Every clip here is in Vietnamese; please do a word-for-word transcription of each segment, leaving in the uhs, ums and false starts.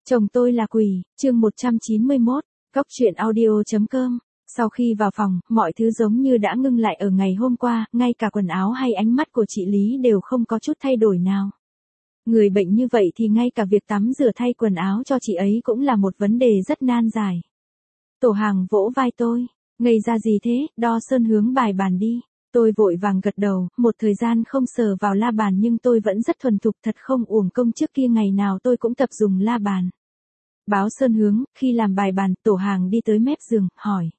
Chồng tôi là quỷ, chương một trăm chín mươi mốt, Cóc truyện audio chấm com. Sau khi vào phòng, mọi thứ giống như đã ngưng lại ở ngày hôm qua, ngay cả quần áo hay ánh mắt của chị Lý đều không có chút thay đổi nào. Người bệnh như vậy thì ngay cả việc tắm rửa thay quần áo cho chị ấy cũng là một vấn đề rất nan giải. Tổ hàng vỗ vai tôi, ngây ra gì thế, đo sơn hướng bài bàn đi. Tôi vội vàng gật đầu, một thời gian không sờ vào la bàn nhưng tôi vẫn rất thuần thục, thật không uổng công trước kia ngày nào tôi cũng tập dùng la bàn. Báo sơn hướng, khi làm bài bàn, tổ hàng đi tới mép giường, hỏi.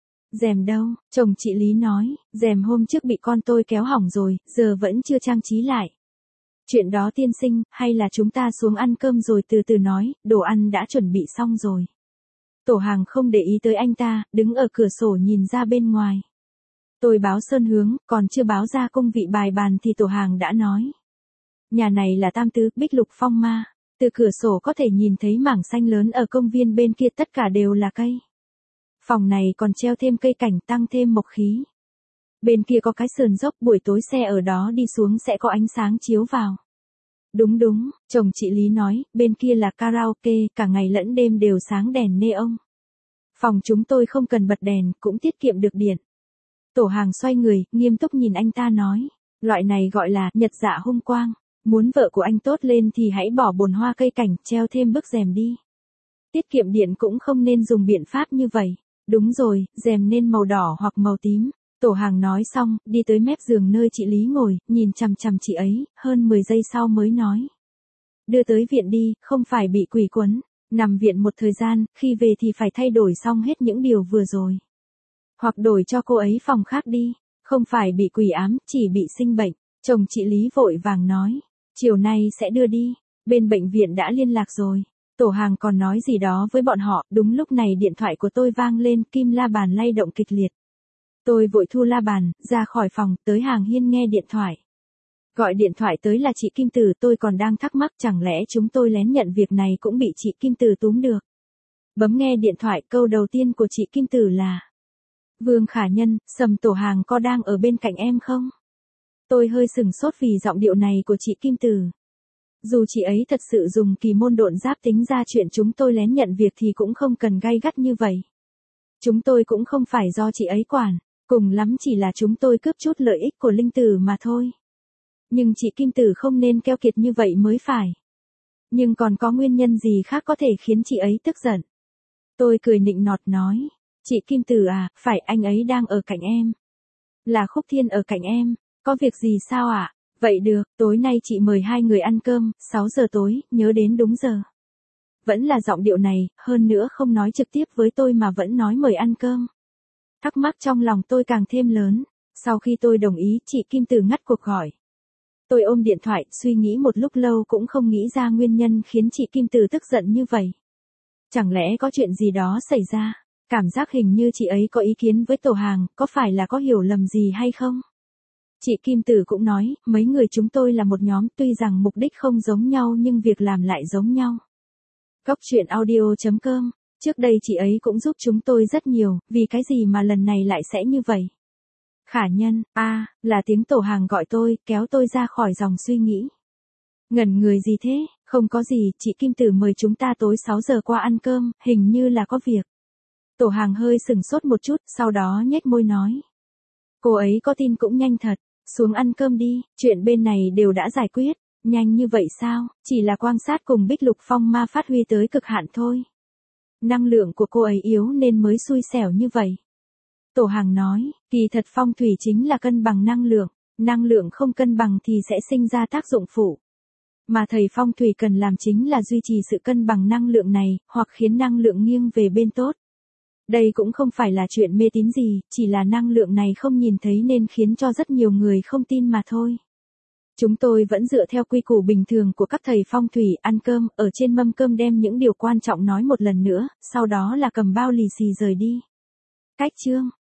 Rèm đâu? Chồng chị Lý nói, rèm hôm trước bị con tôi kéo hỏng rồi, giờ vẫn chưa trang trí lại. Chuyện đó tiên sinh, hay là chúng ta xuống ăn cơm rồi từ từ nói, đồ ăn đã chuẩn bị xong rồi. Tổ hàng không để ý tới anh ta, đứng ở cửa sổ nhìn ra bên ngoài. Tôi báo sơn hướng, còn chưa báo ra công vị bài bàn thì tổ hàng đã nói. Nhà này là tam tứ, bích lục phong ma. Từ cửa sổ có thể nhìn thấy mảng xanh lớn ở công viên bên kia, tất cả đều là cây. Phòng này còn treo thêm cây cảnh tăng thêm mộc khí. Bên kia có cái sườn dốc, buổi tối xe ở đó đi xuống sẽ có ánh sáng chiếu vào. Đúng đúng, chồng chị Lý nói, bên kia là karaoke, cả ngày lẫn đêm đều sáng đèn neon. Phòng chúng tôi không cần bật đèn, cũng tiết kiệm được điện. Tổ hàng xoay người, nghiêm túc nhìn anh ta nói, loại này gọi là nhật dạ hung quang. Muốn vợ của anh tốt lên thì hãy bỏ bồn hoa cây cảnh, treo thêm bức rèm đi. Tiết kiệm điện cũng không nên dùng biện pháp như vậy. Đúng rồi, rèm nên màu đỏ hoặc màu tím. Tổ hàng nói xong, đi tới mép giường nơi chị Lý ngồi, nhìn chằm chằm chị ấy, hơn mười giây sau mới nói. Đưa tới viện đi, không phải bị quỷ quấn. Nằm viện một thời gian, khi về thì phải thay đổi xong hết những điều vừa rồi. Hoặc đổi cho cô ấy phòng khác đi. Không phải bị quỷ ám, chỉ bị sinh bệnh. Chồng chị Lý vội vàng nói. Chiều nay sẽ đưa đi, bên bệnh viện đã liên lạc rồi. Tổ hàng còn nói gì đó với bọn họ, đúng lúc này điện thoại của tôi vang lên, kim la bàn lay động kịch liệt. Tôi vội thu la bàn, ra khỏi phòng, tới hàng hiên nghe điện thoại. Gọi điện thoại tới là chị Kim Tử, tôi còn đang thắc mắc chẳng lẽ chúng tôi lén nhận việc này cũng bị chị Kim Tử túm được. Bấm nghe điện thoại, câu đầu tiên của chị Kim Tử là. Vương Khả Nhân, Sầm tổ hàng có đang ở bên cạnh em không? Tôi hơi sừng sốt vì giọng điệu này của chị Kim Tử. Dù chị ấy thật sự dùng kỳ môn độn giáp tính ra chuyện chúng tôi lén nhận việc thì cũng không cần gay gắt như vậy. Chúng tôi cũng không phải do chị ấy quản, cùng lắm chỉ là chúng tôi cướp chút lợi ích của Linh Tử mà thôi. Nhưng chị Kim Tử không nên keo kiệt như vậy mới phải. Nhưng còn có nguyên nhân gì khác có thể khiến chị ấy tức giận? Tôi cười nịnh nọt nói, chị Kim Tử à, phải anh ấy đang ở cạnh em. Là Khúc Thiên ở cạnh em. Có việc gì sao ạ? À? Vậy được, tối nay chị mời hai người ăn cơm, sáu giờ tối, nhớ đến đúng giờ. Vẫn là giọng điệu này, hơn nữa không nói trực tiếp với tôi mà vẫn nói mời ăn cơm. Thắc mắc trong lòng tôi càng thêm lớn. Sau khi tôi đồng ý, chị Kim Tử ngắt cuộc gọi. Tôi ôm điện thoại, suy nghĩ một lúc lâu cũng không nghĩ ra nguyên nhân khiến chị Kim Tử tức giận như vậy. Chẳng lẽ có chuyện gì đó xảy ra? Cảm giác hình như chị ấy có ý kiến với tổ hàng, có phải là có hiểu lầm gì hay không? Chị Kim Tử cũng nói, mấy người chúng tôi là một nhóm, tuy rằng mục đích không giống nhau nhưng việc làm lại giống nhau. Cóc truyện audio chấm com, trước đây chị ấy cũng giúp chúng tôi rất nhiều, vì cái gì mà lần này lại sẽ như vậy? Khả Nhân, a à, là tiếng tổ hàng gọi tôi, kéo tôi ra khỏi dòng suy nghĩ. Ngẩn người gì thế, không có gì, chị Kim Tử mời chúng ta tối sáu giờ qua ăn cơm, hình như là có việc. Tổ hàng hơi sừng sốt một chút, sau đó nhếch môi nói. Cô ấy có tin cũng nhanh thật. Xuống ăn cơm đi, chuyện bên này đều đã giải quyết. Nhanh như vậy sao? Chỉ là quan sát cùng bích lục phong ma phát huy tới cực hạn thôi. Năng lượng của cô ấy yếu nên mới xui xẻo như vậy. Tổ hàng nói, kỳ thật phong thủy chính là cân bằng năng lượng. Năng lượng không cân bằng thì sẽ sinh ra tác dụng phụ. Mà thầy phong thủy cần làm chính là duy trì sự cân bằng năng lượng này, hoặc khiến năng lượng nghiêng về bên tốt. Đây cũng không phải là chuyện mê tín gì, chỉ là năng lượng này không nhìn thấy nên khiến cho rất nhiều người không tin mà thôi. Chúng tôi vẫn dựa theo quy củ bình thường của các thầy phong thủy, ăn cơm, ở trên mâm cơm đem những điều quan trọng nói một lần nữa, sau đó là cầm bao lì xì rời đi. Cách chương